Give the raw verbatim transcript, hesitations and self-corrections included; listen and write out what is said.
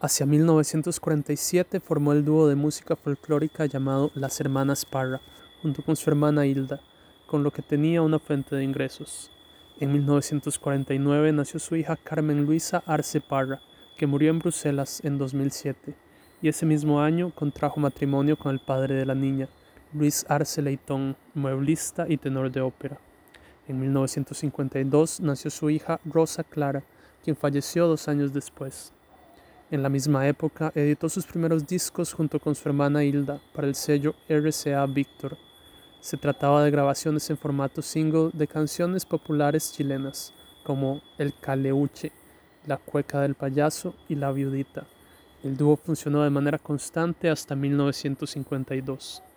Hacia mil novecientos cuarenta y siete formó el dúo de música folclórica llamado Las Hermanas Parra, junto con su hermana Hilda, con lo que tenía una fuente de ingresos. En mil novecientos cuarenta y nueve nació su hija Carmen Luisa Arce Parra, que murió en Bruselas en dos mil siete, y ese mismo año contrajo matrimonio con el padre de la niña, Luis Arce Leitón, mueblista y tenor de ópera. En mil novecientos cincuenta y dos nació su hija Rosa Clara, quien falleció dos años después. En la misma época editó sus primeros discos junto con su hermana Hilda para el sello R C A Víctor. Se trataba de grabaciones en formato single de canciones populares chilenas, como El Caleuche, La Cueca del Payaso y La Viudita. El dúo funcionó de manera constante hasta mil novecientos cincuenta y dos.